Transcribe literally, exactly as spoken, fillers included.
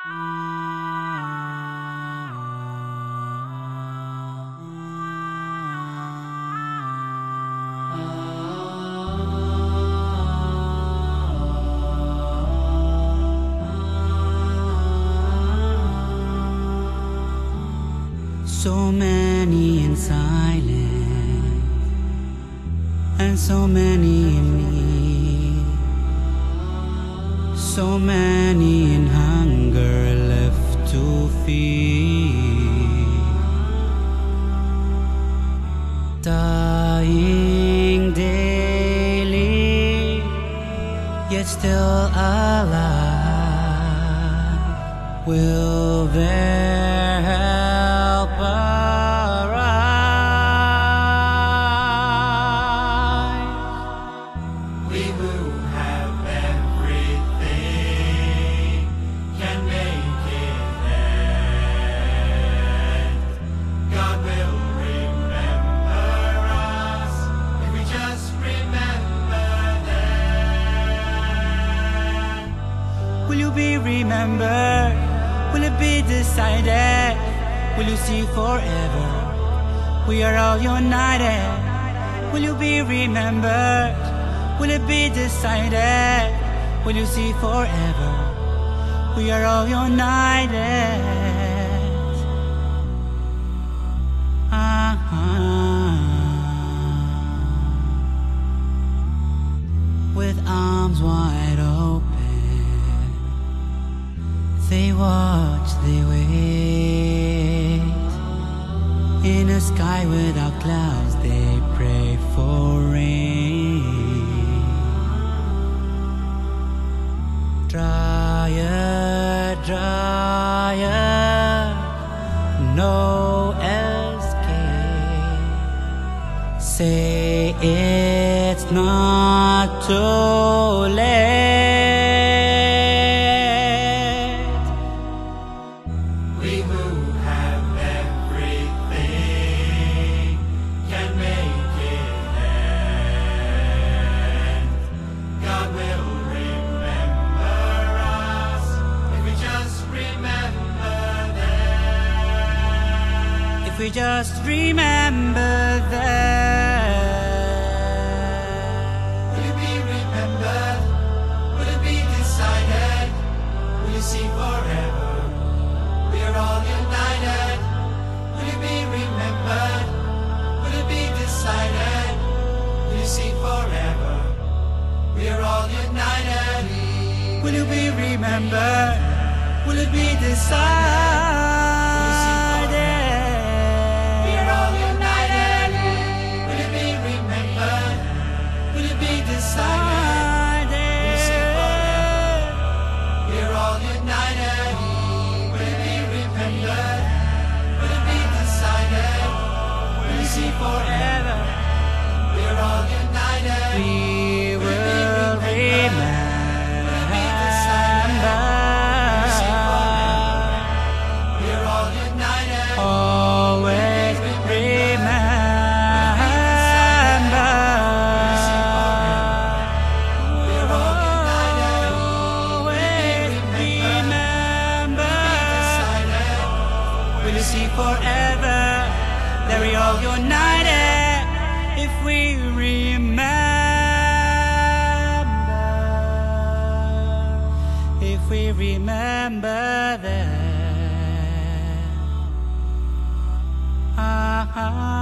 So many in silence, and so many in need, so many in hunger left to feed, dying daily, yet still alive. Will their help arise? We who have everything can make it end. God will remember us if we just remember them. Will you be remembered? Will it be decided? Will you see forever? We are all united. Will you be remembered? Will it be decided? Will you see forever? We are all united. Uh-huh. With arms wide open, they watch, they wait. In a sky without clouds, they pray for rain. Drier, drier, no escape. Say it's not too late. We who have everything can make it end. God will remember us if we just remember them. If we just remember that. Will you be remembered? Will it be decided? Will you see forever? We are all united. Will you be remembered? Will it be decided? Will you see forever? We are all united. Will you be remembered? Will it be decided? We are all united. Will it be remembered? Will it be decided? Will you see forever? We are all united. Will it be remembered? Will it be decided? Will you see forever? We are all united. We will remember. We are all united. Always remember. We are all united. Always remember. Will you see forever that we all united if we remember? If we remember that. Ah, ah.